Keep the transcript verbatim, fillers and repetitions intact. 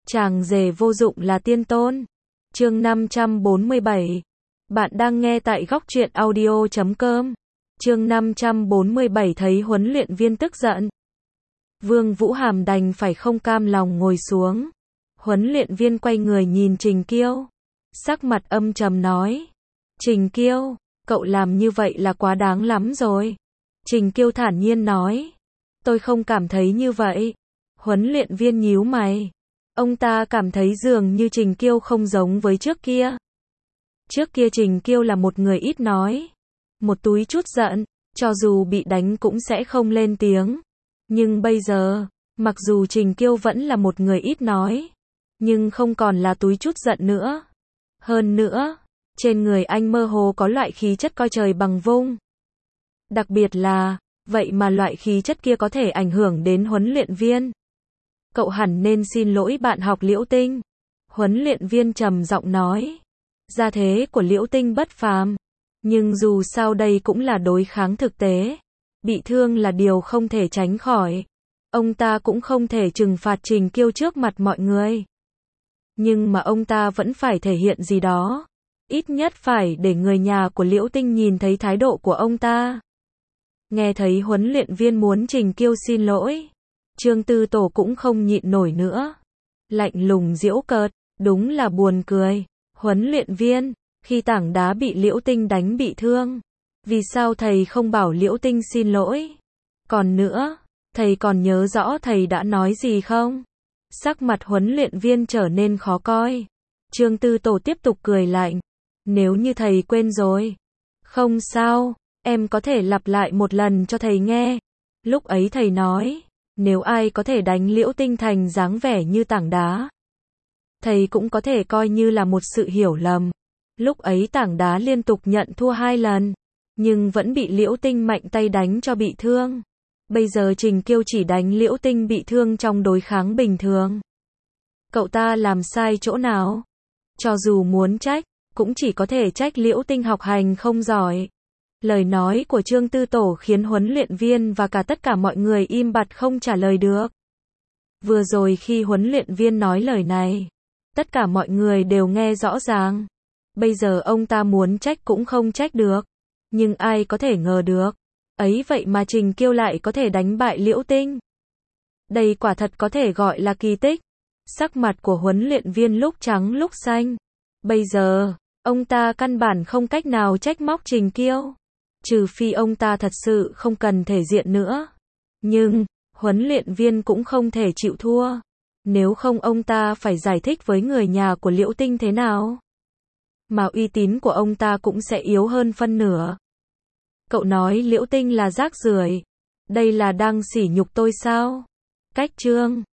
Chàng rể vô dụng là tiên tôn. Chương năm trăm bốn mươi bảy. Bạn đang nghe tại góc truyện audio chấm com. Chương năm trăm bốn mươi bảy thấy huấn luyện viên tức giận. Vương Vũ Hàm đành phải không cam lòng ngồi xuống. Huấn luyện viên quay người nhìn Trình Kiêu. Sắc mặt âm trầm nói. Trình Kiêu, cậu làm như vậy là quá đáng lắm rồi. Trình Kiêu thản nhiên nói. Tôi không cảm thấy như vậy. Huấn luyện viên nhíu mày. Ông ta cảm thấy dường như Trình Kiêu không giống với trước kia. Trước kia Trình Kiêu là một người ít nói. Một túi chút giận, cho dù bị đánh cũng sẽ không lên tiếng. Nhưng bây giờ, mặc dù Trình Kiêu vẫn là một người ít nói, nhưng không còn là túi chút giận nữa. Hơn nữa, trên người anh mơ hồ có loại khí chất coi trời bằng vung. Đặc biệt là, vậy mà loại khí chất kia có thể ảnh hưởng đến huấn luyện viên. Cậu hẳn nên xin lỗi bạn học Liễu Tinh. Huấn luyện viên trầm giọng nói. Gia thế của Liễu Tinh bất phàm. Nhưng dù sao đây cũng là đối kháng thực tế. Bị thương là điều không thể tránh khỏi. Ông ta cũng không thể trừng phạt Trình Kiêu trước mặt mọi người. Nhưng mà ông ta vẫn phải thể hiện gì đó. Ít nhất phải để người nhà của Liễu Tinh nhìn thấy thái độ của ông ta. Nghe thấy huấn luyện viên muốn Trình Kiêu xin lỗi. Trương Tư Tổ cũng không nhịn nổi nữa. Lạnh lùng giễu cợt, đúng là buồn cười. Huấn luyện viên, khi tảng đá bị Liễu Tinh đánh bị thương, vì sao thầy không bảo Liễu Tinh xin lỗi? Còn nữa, thầy còn nhớ rõ thầy đã nói gì không? Sắc mặt huấn luyện viên trở nên khó coi. Trương Tư Tổ tiếp tục cười lạnh. Nếu như thầy quên rồi. Không sao, em có thể lặp lại một lần cho thầy nghe. Lúc ấy thầy nói. Nếu ai có thể đánh Liễu Tinh thành dáng vẻ như tảng đá, thầy cũng có thể coi như là một sự hiểu lầm. Lúc ấy tảng đá liên tục nhận thua hai lần, nhưng vẫn bị Liễu Tinh mạnh tay đánh cho bị thương. Bây giờ Trình Kiêu chỉ đánh Liễu Tinh bị thương trong đối kháng bình thường. Cậu ta làm sai chỗ nào? Cho dù muốn trách, cũng chỉ có thể trách Liễu Tinh học hành không giỏi. Lời nói của Trương Tư Tổ khiến huấn luyện viên và cả tất cả mọi người im bặt không trả lời được. Vừa rồi khi huấn luyện viên nói lời này, tất cả mọi người đều nghe rõ ràng. Bây giờ ông ta muốn trách cũng không trách được. Nhưng ai có thể ngờ được. Ấy vậy mà Trình Kiêu lại có thể đánh bại Liễu Tinh. Đây quả thật có thể gọi là kỳ tích. Sắc mặt của huấn luyện viên lúc trắng lúc xanh. Bây giờ, ông ta căn bản không cách nào trách móc Trình Kiêu. Trừ phi ông ta thật sự không cần thể diện nữa. Nhưng, huấn luyện viên cũng không thể chịu thua. Nếu không ông ta phải giải thích với người nhà của Liễu Tinh thế nào. Mà uy tín của ông ta cũng sẽ yếu hơn phân nửa. Cậu nói Liễu Tinh là rác rưởi. Đây là đang sỉ nhục tôi sao? Cách chương.